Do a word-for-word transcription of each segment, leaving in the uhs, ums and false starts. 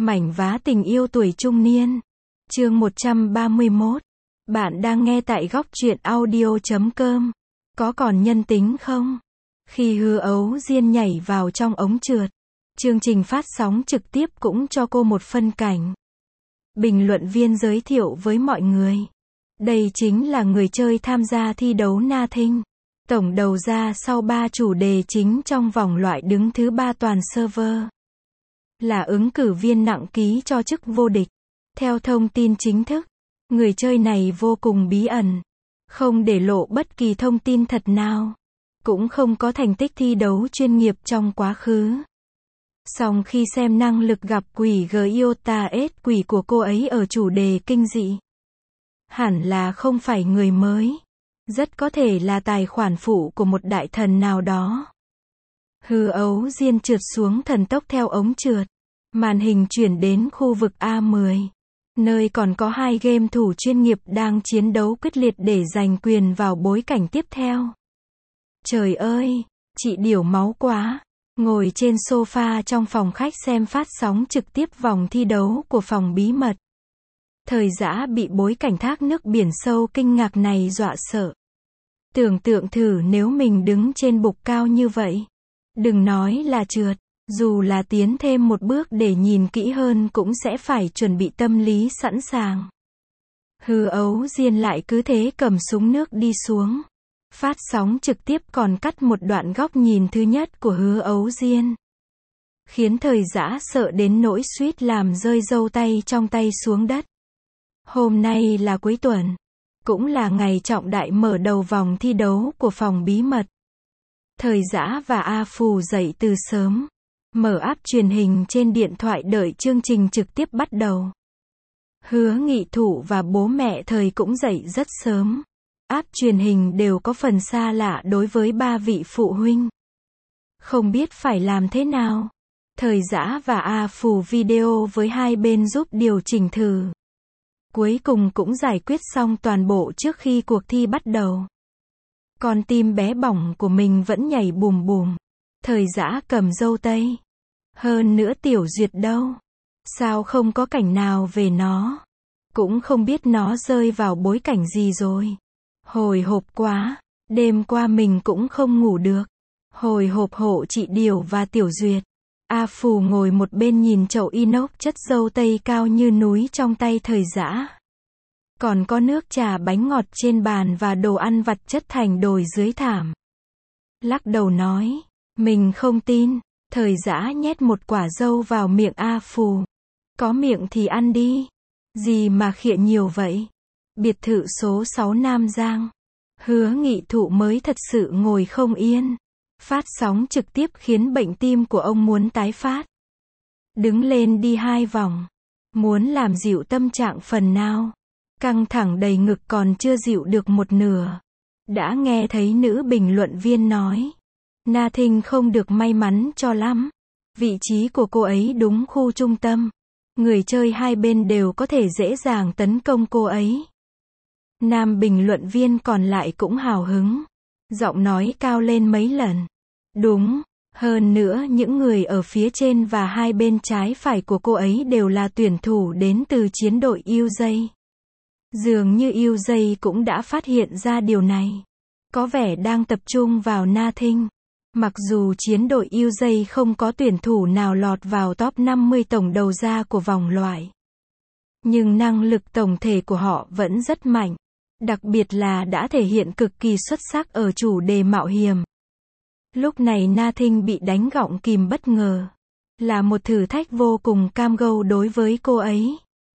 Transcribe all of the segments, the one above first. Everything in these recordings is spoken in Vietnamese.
Mảnh vá tình yêu tuổi trung niên. Chương một trăm ba mươi mốt. Bạn đang nghe tại góc truyện audio chấm com. Có còn nhân tính không? Khi Hứa Ấu Diên nhảy vào trong ống trượt, chương trình phát sóng trực tiếp cũng cho cô một phân cảnh. Bình luận viên giới thiệu với mọi người. Đây chính là người chơi tham gia thi đấu Nothing. Tổng đầu ra sau ba chủ đề chính trong vòng loại đứng thứ ba toàn server. Là ứng cử viên nặng ký cho chức vô địch. Theo thông tin chính thức, người chơi này vô cùng bí ẩn, không để lộ bất kỳ thông tin thật nào, cũng không có thành tích thi đấu chuyên nghiệp trong quá khứ. Song khi xem năng lực gặp quỷ Giota S quỷ của cô ấy ở chủ đề kinh dị, hẳn là không phải người mới, rất có thể là tài khoản phụ của một đại thần nào đó. Hứa Ấu Diên trượt xuống thần tốc theo ống trượt. Màn hình chuyển đến khu vực A mười, nơi còn có hai game thủ chuyên nghiệp đang chiến đấu quyết liệt để giành quyền vào bối cảnh tiếp theo. Trời ơi, chị điểu máu quá. Ngồi trên sofa trong phòng khách xem phát sóng trực tiếp vòng thi đấu của phòng bí mật. Thời Dã bị bối cảnh thác nước biển sâu kinh ngạc này dọa sợ. Tưởng tượng thử nếu mình đứng trên bục cao như vậy. Đừng nói là trượt, dù là tiến thêm một bước để nhìn kỹ hơn cũng sẽ phải chuẩn bị tâm lý sẵn sàng. Hứa Ấu Diên lại cứ thế cầm súng nước đi xuống. Phát sóng trực tiếp còn cắt một đoạn góc nhìn thứ nhất của Hứa Ấu Diên, khiến Thời Dã sợ đến nỗi suýt làm rơi dâu tay trong tay xuống đất. Hôm nay là cuối tuần, cũng là ngày trọng đại mở đầu vòng thi đấu của phòng bí mật. Thời Dã và A Phù dậy từ sớm, mở app truyền hình trên điện thoại đợi chương trình trực tiếp bắt đầu. Hứa Nghị Thụ và bố mẹ Thời cũng dậy rất sớm. App truyền hình đều có phần xa lạ đối với ba vị phụ huynh. Không biết phải làm thế nào. Thời Dã và A Phù video với hai bên giúp điều chỉnh thử. Cuối cùng cũng giải quyết xong toàn bộ trước khi cuộc thi bắt đầu. Con tim bé bỏng của mình vẫn nhảy bùm bùm. Thời Dã cầm dâu tây. Hơn nữa Tiểu Duyệt đâu? Sao không có cảnh nào về nó? Cũng không biết nó rơi vào bối cảnh gì rồi. Hồi hộp quá. Đêm qua mình cũng không ngủ được. Hồi hộp hộ chị Điểu và Tiểu Duyệt. A Phù ngồi một bên nhìn chậu inox chất dâu tây cao như núi trong tay Thời Dã. Còn có nước trà bánh ngọt trên bàn và đồ ăn vặt chất thành đồi dưới thảm. Lắc đầu nói, mình không tin. Thời Dã nhét một quả dâu vào miệng A Phù. Có miệng thì ăn đi. Gì mà khịa nhiều vậy? Biệt thự số sáu Nam Giang. Hứa Nghị Thụ mới thật sự ngồi không yên. Phát sóng trực tiếp khiến bệnh tim của ông muốn tái phát. Đứng lên đi hai vòng. Muốn làm dịu tâm trạng phần nào. Căng thẳng đầy ngực còn chưa dịu được một nửa. Đã nghe thấy nữ bình luận viên nói. Nothing không được may mắn cho lắm. Vị trí của cô ấy đúng khu trung tâm. Người chơi hai bên đều có thể dễ dàng tấn công cô ấy. Nam bình luận viên còn lại cũng hào hứng. Giọng nói cao lên mấy lần. Đúng. Hơn nữa những người ở phía trên và hai bên trái phải của cô ấy đều là tuyển thủ đến từ chiến đội u gi. Dường như u gi cũng đã phát hiện ra điều này. Có vẻ đang tập trung vào Nothing. Mặc dù chiến đội u gi không có tuyển thủ nào lọt vào top năm mươi tổng đầu ra của vòng loại. Nhưng năng lực tổng thể của họ vẫn rất mạnh. Đặc biệt là đã thể hiện cực kỳ xuất sắc ở chủ đề mạo hiểm. Lúc này Nothing bị đánh gọng kìm bất ngờ. Là một thử thách vô cùng cam go đối với cô ấy.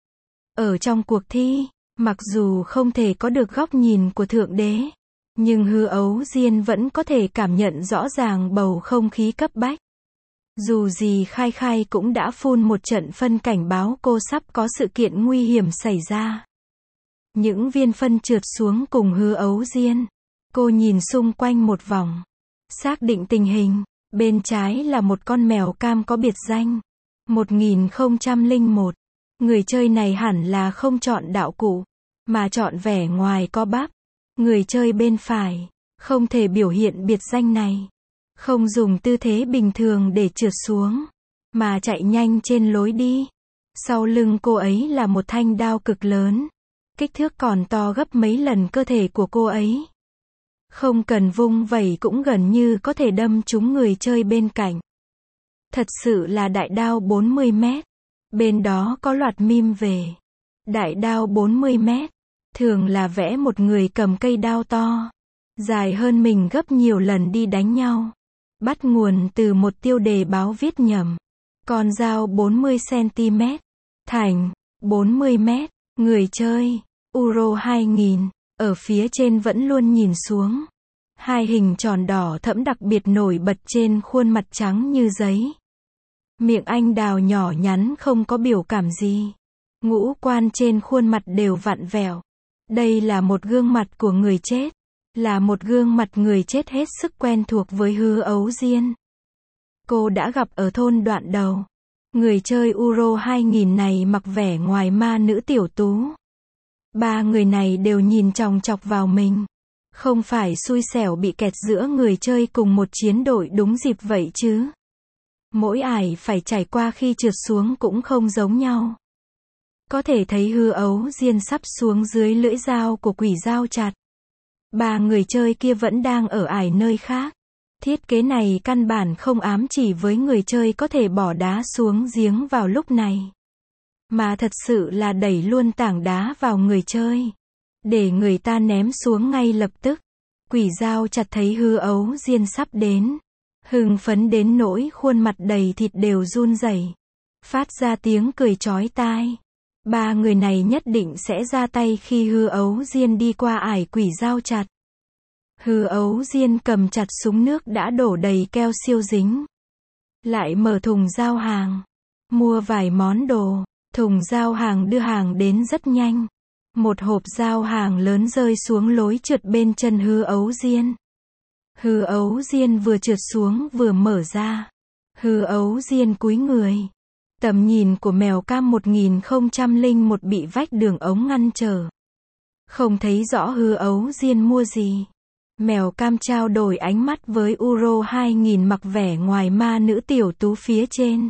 Ở trong cuộc thi, mặc dù không thể có được góc nhìn của Thượng Đế, nhưng Hứa Ấu Diên vẫn có thể cảm nhận rõ ràng bầu không khí cấp bách. Dù gì Khai Khai cũng đã phun một trận phân cảnh báo cô sắp có sự kiện nguy hiểm xảy ra. Những viên phân trượt xuống cùng Hứa Ấu Diên. Cô nhìn xung quanh một vòng. Xác định tình hình. Bên trái là một con mèo cam có biệt danh. một nghìn không trăm lẻ một. Người chơi này hẳn là không chọn đạo cụ, mà chọn vẻ ngoài co bắp. Người chơi bên phải không thể biểu hiện biệt danh này. Không dùng tư thế bình thường để trượt xuống, mà chạy nhanh trên lối đi. Sau lưng cô ấy là một thanh đao cực lớn. Kích thước còn to gấp mấy lần cơ thể của cô ấy. Không cần vung vẩy cũng gần như có thể đâm trúng người chơi bên cạnh. Thật sự là đại đao bốn mươi mét. Bên đó có loạt meme về. Đại đao bốn mươi mét. Thường là vẽ một người cầm cây đao to. Dài hơn mình gấp nhiều lần đi đánh nhau. Bắt nguồn từ một tiêu đề báo viết nhầm. Con dao bốn mươi xăng ti mét. Thành. bốn mươi mét. Người chơi. Uro hai nghìn. Ở phía trên vẫn luôn nhìn xuống. Hai hình tròn đỏ thẫm đặc biệt nổi bật trên khuôn mặt trắng như giấy. Miệng anh đào nhỏ nhắn không có biểu cảm gì. Ngũ quan trên khuôn mặt đều vặn vẹo. Đây là một gương mặt của người chết. Là một gương mặt người chết hết sức quen thuộc với Hứa Ấu Diên. Cô đã gặp ở thôn đoạn đầu. Người chơi Uro hai nghìn này mặc vẻ ngoài ma nữ tiểu tú. Ba người này đều nhìn chòng chọc vào mình. Không phải xui xẻo bị kẹt giữa người chơi cùng một chiến đội đúng dịp vậy chứ. Mỗi ải phải trải qua khi trượt xuống cũng không giống nhau. Có thể thấy Hứa Ấu Diên sắp xuống dưới lưỡi dao của quỷ dao chặt. Ba người chơi kia vẫn đang ở ải nơi khác. Thiết kế này căn bản không ám chỉ với người chơi có thể bỏ đá xuống giếng vào lúc này. Mà thật sự là đẩy luôn tảng đá vào người chơi. Để người ta ném xuống ngay lập tức. Quỷ dao chặt thấy Hứa Ấu Diên sắp đến. Hưng phấn đến nỗi khuôn mặt đầy thịt đều run rẩy. Phát ra tiếng cười chói tai. Ba người này nhất định sẽ ra tay khi Hứa Ấu Diên đi qua ải quỷ dao chặt. Hứa Ấu Diên cầm chặt súng nước đã đổ đầy keo siêu dính. Lại mở thùng giao hàng. Mua vài món đồ. Thùng giao hàng đưa hàng đến rất nhanh. Một hộp giao hàng lớn rơi xuống lối trượt bên chân Hứa Ấu Diên. Hứa Ấu Diên vừa trượt xuống vừa mở ra. Hứa Ấu Diên cúi người. Tầm nhìn của mèo cam một nghìn không trăm lẻ một bị vách đường ống ngăn trở. Không thấy rõ Hứa Ấu Diên mua gì. Mèo cam trao đổi ánh mắt với Uro hai nghìn mặc vẻ ngoài ma nữ tiểu tú phía trên.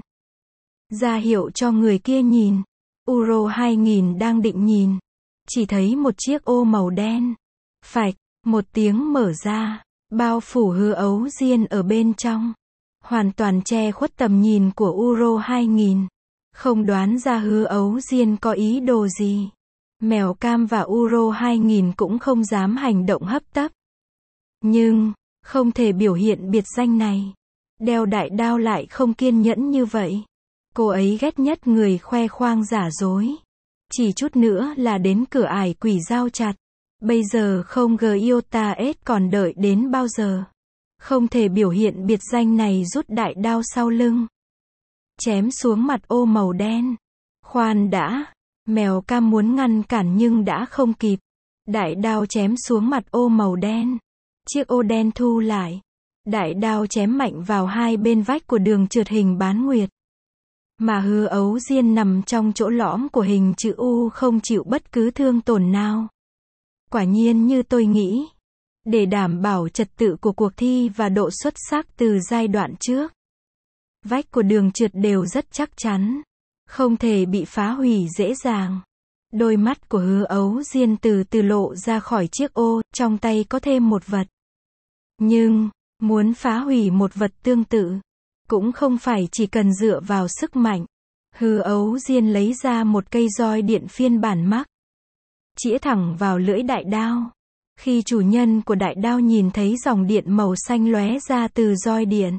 Ra hiệu cho người kia nhìn. Uro hai nghìn đang định nhìn. Chỉ thấy một chiếc ô màu đen. Phạch, một tiếng mở ra. Bao phủ Hứa Ấu Diên ở bên trong. Hoàn toàn che khuất tầm nhìn của Uro hai nghìn. Không đoán ra Hứa Ấu Diên có ý đồ gì. Mèo cam và Uro hai nghìn cũng không dám hành động hấp tấp. Nhưng, không thể biểu hiện biệt danh này. Đeo đại đao lại không kiên nhẫn như vậy. Cô ấy ghét nhất người khoe khoang giả dối. Chỉ chút nữa là đến cửa ải quỷ dao chặt. Bây giờ không Giota S còn đợi đến bao giờ. Không thể biểu hiện biệt danh này rút đại đao sau lưng. Chém xuống mặt ô màu đen. Khoan đã. Mèo cam muốn ngăn cản nhưng đã không kịp. Đại đao chém xuống mặt ô màu đen. Chiếc ô đen thu lại. Đại đao chém mạnh vào hai bên vách của đường trượt hình bán nguyệt. Mà Hứa Ấu Diên nằm trong chỗ lõm của hình chữ U không chịu bất cứ thương tổn nào. Quả nhiên như tôi nghĩ. Để đảm bảo trật tự của cuộc thi và độ xuất sắc từ giai đoạn trước. Vách của đường trượt đều rất chắc chắn. Không thể bị phá hủy dễ dàng. Đôi mắt của Hứa Ấu Diên từ từ lộ ra khỏi chiếc ô, trong tay có thêm một vật. Nhưng, muốn phá hủy một vật tương tự, cũng không phải chỉ cần dựa vào sức mạnh. Hứa Ấu Diên lấy ra một cây roi điện phiên bản Max. Chĩa thẳng vào lưỡi đại đao. Khi chủ nhân của đại đao nhìn thấy dòng điện màu xanh lóe ra từ roi điện.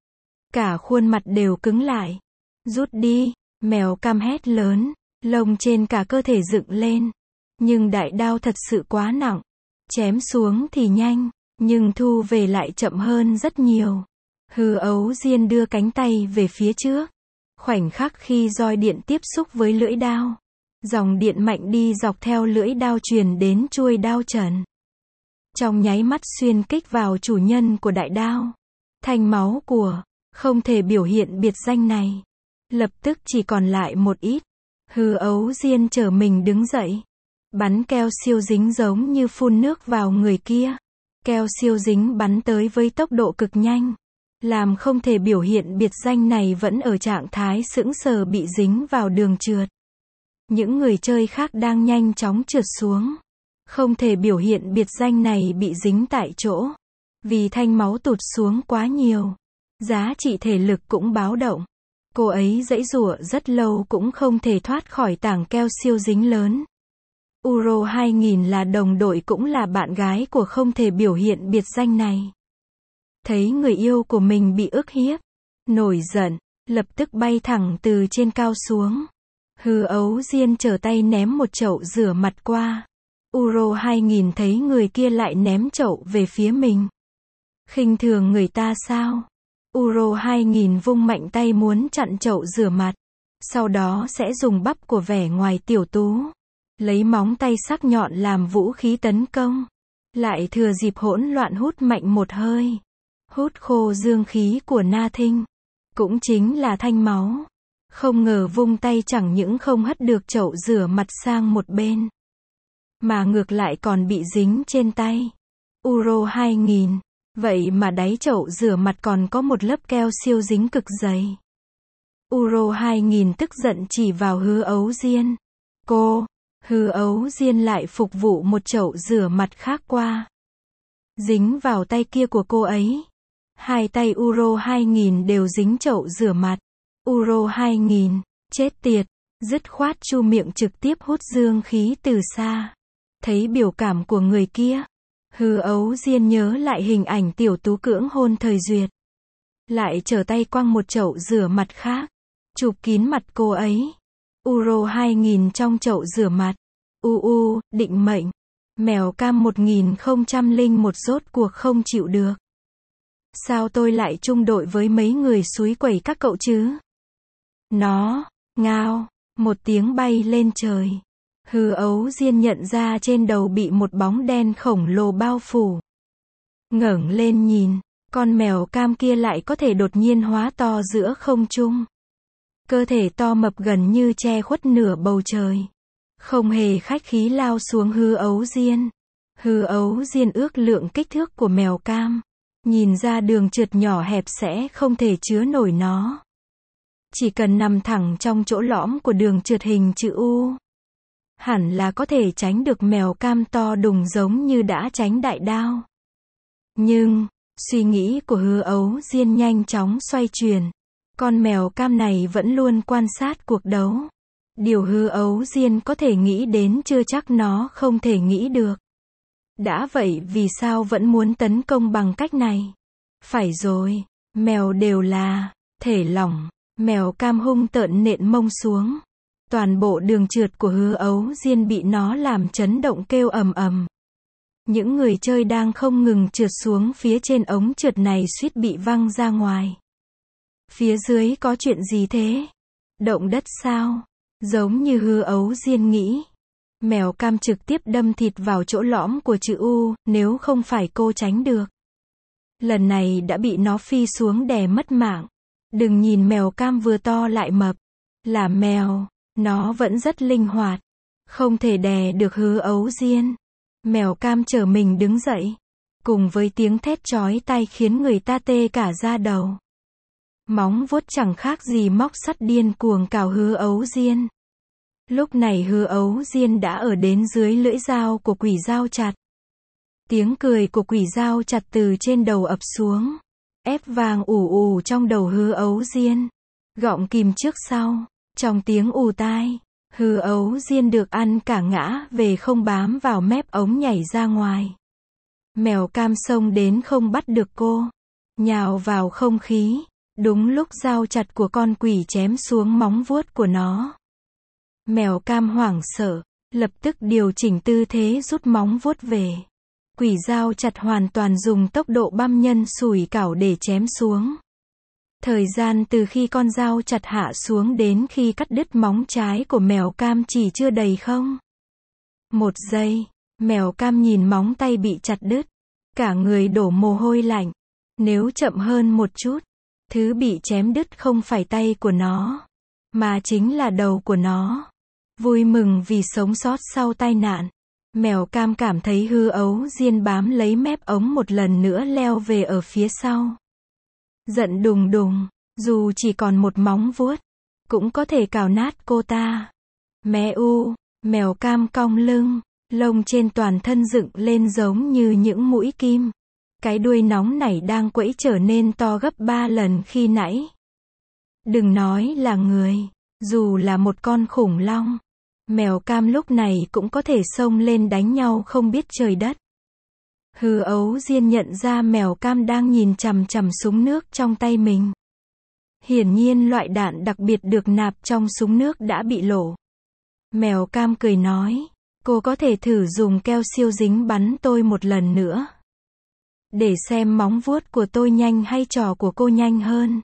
Cả khuôn mặt đều cứng lại. Rút đi, mèo cam hét lớn. Lông trên cả cơ thể dựng lên. Nhưng đại đao thật sự quá nặng. Chém xuống thì nhanh, nhưng thu về lại chậm hơn rất nhiều. Hứa Ấu Diên đưa cánh tay về phía trước. Khoảnh khắc khi roi điện tiếp xúc với lưỡi đao. Dòng điện mạnh đi dọc theo lưỡi đao truyền đến chuôi đao trần. Trong nháy mắt xuyên kích vào chủ nhân của đại đao. Thanh máu của, không thể biểu hiện biệt danh này. Lập tức chỉ còn lại một ít. Hứa Ấu Diên trở mình đứng dậy. Bắn keo siêu dính giống như phun nước vào người kia. Keo siêu dính bắn tới với tốc độ cực nhanh. làm không thể biểu hiện biệt danh này vẫn ở trạng thái sững sờ bị dính vào đường trượt. Những người chơi khác đang nhanh chóng trượt xuống. Không thể biểu hiện biệt danh này bị dính tại chỗ. Vì thanh máu tụt xuống quá nhiều. Giá trị thể lực cũng báo động. Cô ấy giãy giụa rất lâu cũng không thể thoát khỏi tảng keo siêu dính lớn. Uro hai nghìn là đồng đội cũng là bạn gái của không thể biểu hiện biệt danh này. Thấy người yêu của mình bị ức hiếp, nổi giận, lập tức bay thẳng từ trên cao xuống. Hư Ấu Diên trở tay ném một chậu rửa mặt qua. Uro hai nghìn thấy người kia lại ném chậu về phía mình. Khinh thường người ta sao? Uro hai nghìn vung mạnh tay muốn chặn chậu rửa mặt. Sau đó sẽ dùng bắp của vẻ ngoài tiểu tú. Lấy móng tay sắc nhọn làm vũ khí tấn công. Lại thừa dịp hỗn loạn hút mạnh một hơi. Hút khô dương khí của Na Thinh. Cũng chính là thanh máu. Không ngờ vung tay chẳng những không hất được chậu rửa mặt sang một bên. Mà ngược lại còn bị dính trên tay. Uro hai nghìn. Vậy mà đáy chậu rửa mặt còn có một lớp keo siêu dính cực dày. Uro hai nghìn tức giận chỉ vào Hư Ấu Diên. Cô, Hư Ấu Diên lại phục vụ một chậu rửa mặt khác qua. Dính vào tay kia của cô ấy. Hai tay Uro hai nghìn đều dính chậu rửa mặt. Uro hai nghìn, chết tiệt, dứt khoát chu miệng trực tiếp hút dương khí từ xa. Thấy biểu cảm của người kia. Hư Ấu Diên nhớ lại hình ảnh tiểu tú cưỡng hôn thời duyệt. Lại trở tay quăng một chậu rửa mặt khác. Chụp kín mặt cô ấy. Uro hai nghìn trong chậu rửa mặt. U u, định mệnh. Mèo cam một nghìn không trăm lẻ một rốt cuộc không chịu được. Sao tôi lại chung đội với mấy người xúi quẩy các cậu chứ? Nó, ngao, một tiếng bay lên trời. Hư Ấu Diên nhận ra trên đầu bị một bóng đen khổng lồ bao phủ. Ngẩng lên nhìn, con mèo cam kia lại có thể đột nhiên hóa to giữa không trung. Cơ thể to mập gần như che khuất nửa bầu trời. Không hề khách khí lao xuống Hư Ấu Diên. Hư Ấu Diên ước lượng kích thước của mèo cam. Nhìn ra đường trượt nhỏ hẹp sẽ không thể chứa nổi nó. Chỉ cần nằm thẳng trong chỗ lõm của đường trượt hình chữ U. Hẳn là có thể tránh được mèo cam to đùng giống như đã tránh đại đao. Nhưng, suy nghĩ của Hư Ấu Diên nhanh chóng xoay chuyển. Con mèo cam này vẫn luôn quan sát cuộc đấu. Điều Hư Ấu Diên có thể nghĩ đến chưa chắc nó không thể nghĩ được. Đã vậy vì sao vẫn muốn tấn công bằng cách này? Phải rồi, mèo đều là thể lỏng. Mèo cam hung tợn nện mông xuống. Toàn bộ đường trượt của Hư Ấu Diên bị nó làm chấn động kêu ầm ầm. Những người chơi đang không ngừng trượt xuống phía trên ống trượt này suýt bị văng ra ngoài. Phía dưới có chuyện gì thế? Động đất sao? Giống như Hư Ấu Diên nghĩ. Mèo cam trực tiếp đâm thịt vào chỗ lõm của chữ U, nếu không phải cô tránh được. Lần này đã bị nó phi xuống đè mất mạng. Đừng nhìn mèo cam vừa to lại mập. Là mèo, nó vẫn rất linh hoạt. Không thể đè được Hư Ấu Diên. Mèo cam trở mình đứng dậy. Cùng với tiếng thét chói tai khiến người ta tê cả da đầu. Móng vuốt chẳng khác gì móc sắt điên cuồng cào Hư Ấu Diên. Lúc này Hư Ấu Diên đã ở đến dưới lưỡi dao của quỷ dao chặt. Tiếng cười của quỷ dao chặt từ trên đầu ập xuống. Ép vàng ù ù trong đầu Hư Ấu Diên. Gọng kìm trước sau. Trong tiếng ù tai. Hư Ấu Diên được ăn cả ngã về không bám vào mép ống nhảy ra ngoài. Mèo cam xông đến không bắt được cô. Nhào vào không khí. Đúng lúc dao chặt của con quỷ chém xuống móng vuốt của nó. Mèo cam hoảng sợ. Lập tức điều chỉnh tư thế rút móng vuốt về. Quỷ dao chặt hoàn toàn dùng tốc độ băm nhân sủi cảo để chém xuống. Thời gian từ khi con dao chặt hạ xuống đến khi cắt đứt móng trái của mèo cam chỉ chưa đầy không. Một giây, mèo cam nhìn móng tay bị chặt đứt. Cả người đổ mồ hôi lạnh. Nếu chậm hơn một chút, thứ bị chém đứt không phải tay của nó, mà chính là đầu của nó. Vui mừng vì sống sót sau tai nạn. Mèo cam cảm thấy Hư Ấu Diên bám lấy mép ống một lần nữa leo về ở phía sau. Giận đùng đùng, dù chỉ còn một móng vuốt, cũng có thể cào nát cô ta. Mé u, mèo cam cong lưng, lông trên toàn thân dựng lên giống như những mũi kim. Cái đuôi nóng nảy đang quẫy trở nên to gấp ba lần khi nãy. Đừng nói là người, dù là một con khủng long, mèo cam lúc này cũng có thể xông lên đánh nhau không biết trời đất. Hư Ấu Diên nhận ra mèo cam đang nhìn chằm chằm súng nước trong tay mình. Hiển nhiên loại đạn đặc biệt được nạp trong súng nước đã bị lộ. Mèo cam cười nói, cô có thể thử dùng keo siêu dính bắn tôi một lần nữa. Để xem móng vuốt của tôi nhanh hay trò của cô nhanh hơn.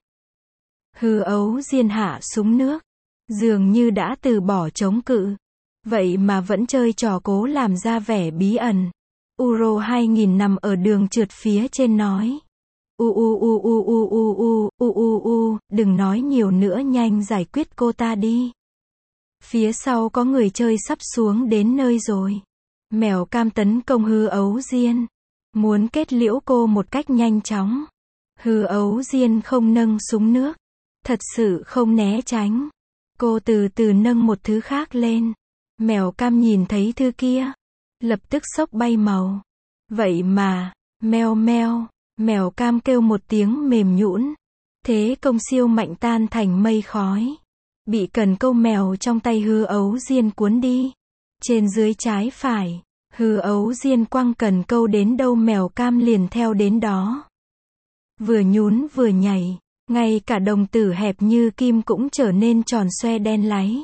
Hư Ấu Diên hạ súng nước, dường như đã từ bỏ chống cự. Vậy mà vẫn chơi trò cố làm ra vẻ bí ẩn. Uro hai nghìn nằm ở đường trượt phía trên nói. U u u u u u u u u u, đừng nói nhiều nữa, nhanh giải quyết cô ta đi. Phía sau có người chơi sắp xuống đến nơi rồi. Mèo cam tấn công Hư Ấu Diên, muốn kết liễu cô một cách nhanh chóng. Hư Ấu Diên không nâng súng nước, thật sự không né tránh. Cô từ từ nâng một thứ khác lên. Mèo cam nhìn thấy thứ kia, lập tức sốc bay màu. Vậy mà, meo meo, mèo cam kêu một tiếng mềm nhũn. Thế công siêu mạnh tan thành mây khói. Bị cần câu mèo trong tay Hư Ấu Diên cuốn đi. Trên dưới trái phải, Hư Ấu Diên quăng cần câu đến đâu mèo cam liền theo đến đó. Vừa nhún vừa nhảy, ngay cả đồng tử hẹp như kim cũng trở nên tròn xoe đen láy.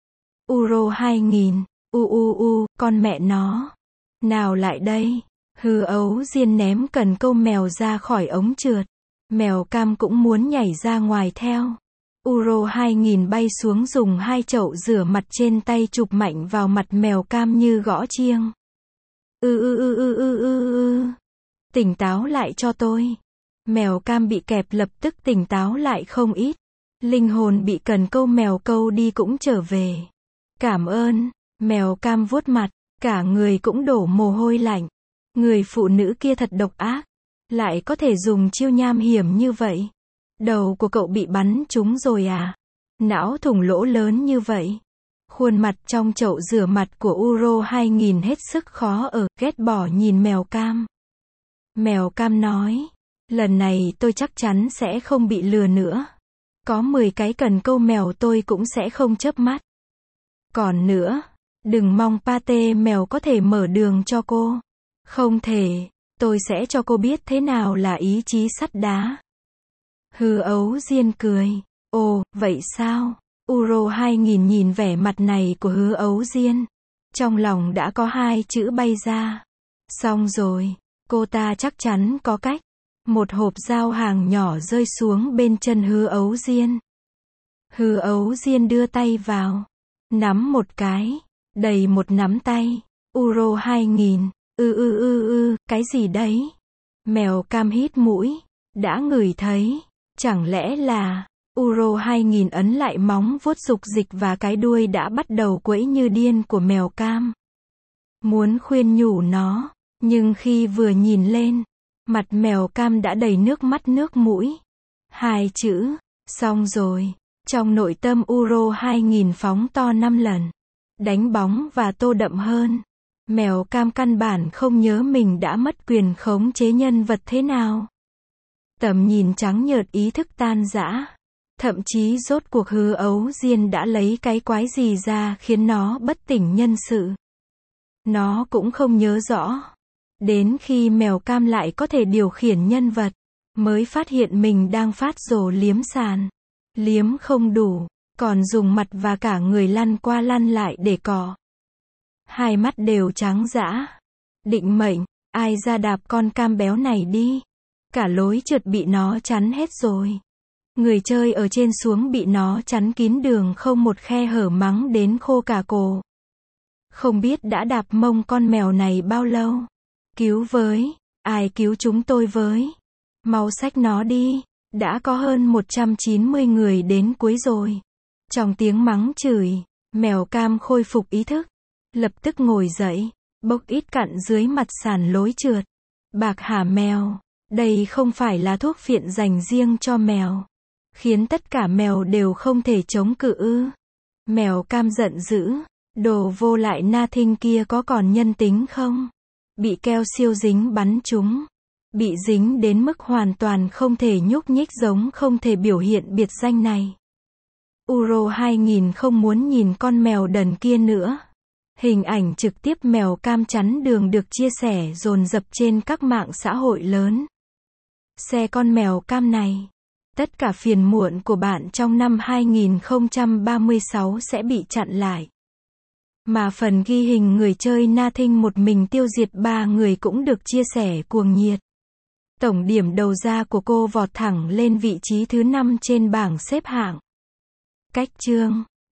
Uro hai nghìn, u u u, con mẹ nó. Nào lại đây. Hư Ấu Diên ném cần câu mèo ra khỏi ống trượt. Mèo cam cũng muốn nhảy ra ngoài theo. Uro hai nghìn bay xuống dùng hai chậu rửa mặt trên tay chụp mạnh vào mặt mèo cam như gõ chiêng. Ư ư ư ư ư ư ư. Tỉnh táo lại cho tôi. Mèo cam bị kẹp lập tức tỉnh táo lại không ít. Linh hồn bị cần câu mèo câu đi cũng trở về. Cảm ơn. Mèo cam vuốt mặt, cả người cũng đổ mồ hôi lạnh. Người phụ nữ kia thật độc ác, lại có thể dùng chiêu nham hiểm như vậy. Đầu của cậu bị bắn trúng rồi à? Não thủng lỗ lớn như vậy. Khuôn mặt trong chậu rửa mặt của Uro hai nghìn hết sức khó ở, ghét bỏ nhìn mèo cam. Mèo cam nói, lần này tôi chắc chắn sẽ không bị lừa nữa. Có mười cái cần câu mèo tôi cũng sẽ không chớp mắt. Còn nữa, đừng mong pate mèo có thể mở đường cho cô. Không thể, tôi sẽ cho cô biết thế nào là ý chí sắt đá. Hư Ấu Diên cười. Ồ, vậy sao? Uro hai nghìn nhìn vẻ mặt này của Hư Ấu Diên. Trong lòng đã có hai chữ bay ra. Xong rồi, cô ta chắc chắn có cách. Một hộp giao hàng nhỏ rơi xuống bên chân Hư Ấu Diên. Hư Ấu Diên đưa tay vào. Nắm một cái. Đầy một nắm tay. Uro hai nghìn. Ư ư ư ư, cái gì đấy? Mèo cam hít mũi. Đã ngửi thấy. Chẳng lẽ là... Uro hai nghìn ấn lại móng vuốt dục dịch và cái đuôi đã bắt đầu quẫy như điên của mèo cam. Muốn khuyên nhủ nó. Nhưng khi vừa nhìn lên, mặt mèo cam đã đầy nước mắt nước mũi. Hai chữ. Xong rồi. Trong nội tâm Uro hai nghìn phóng to năm lần. Đánh bóng và tô đậm hơn. Mèo cam căn bản không nhớ mình đã mất quyền khống chế nhân vật thế nào. Tầm nhìn trắng nhợt, ý thức tan rã. Thậm chí rốt cuộc Hư Ấu Diên đã lấy cái quái gì ra khiến nó bất tỉnh nhân sự. Nó cũng không nhớ rõ. Đến khi mèo cam lại có thể điều khiển nhân vật, mới phát hiện mình đang phát rồ liếm sàn. Liếm không đủ, còn dùng mặt và cả người lăn qua lăn lại để cọ. Hai mắt đều trắng dã. Định mệnh, ai ra đạp con cam béo này đi. Cả lối trượt bị nó chắn hết rồi. Người chơi ở trên xuống bị nó chắn kín đường không một khe hở mắng đến khô cả cổ. Không biết đã đạp mông con mèo này bao lâu. Cứu với, ai cứu chúng tôi với. Mau xách nó đi. Đã có hơn một trăm chín mươi người đến cuối rồi. Trong tiếng mắng chửi, mèo cam khôi phục ý thức. Lập tức ngồi dậy, bốc ít cặn dưới mặt sàn lối trượt. Bạc hà mèo, Đây không phải là thuốc phiện dành riêng cho mèo. Khiến tất cả mèo đều không thể chống cự ư. Mèo cam giận dữ. Đồ vô lại nothing kia có còn nhân tính không? Bị keo siêu dính bắn trúng. Bị dính đến mức hoàn toàn không thể nhúc nhích giống không thể biểu hiện biệt danh này. Uro hai nghìn không muốn nhìn con mèo đần kia nữa. Hình ảnh trực tiếp mèo cam chắn đường được chia sẻ dồn dập trên các mạng xã hội lớn. Xe con mèo cam này. Tất cả phiền muộn của bạn trong năm hai nghìn không trăm ba mươi sáu sẽ bị chặn lại. Mà phần ghi hình người chơi nothing một mình tiêu diệt ba người cũng được chia sẻ cuồng nhiệt. Tổng điểm đầu ra của cô vọt thẳng lên vị trí thứ năm trên bảng xếp hạng. Cách chương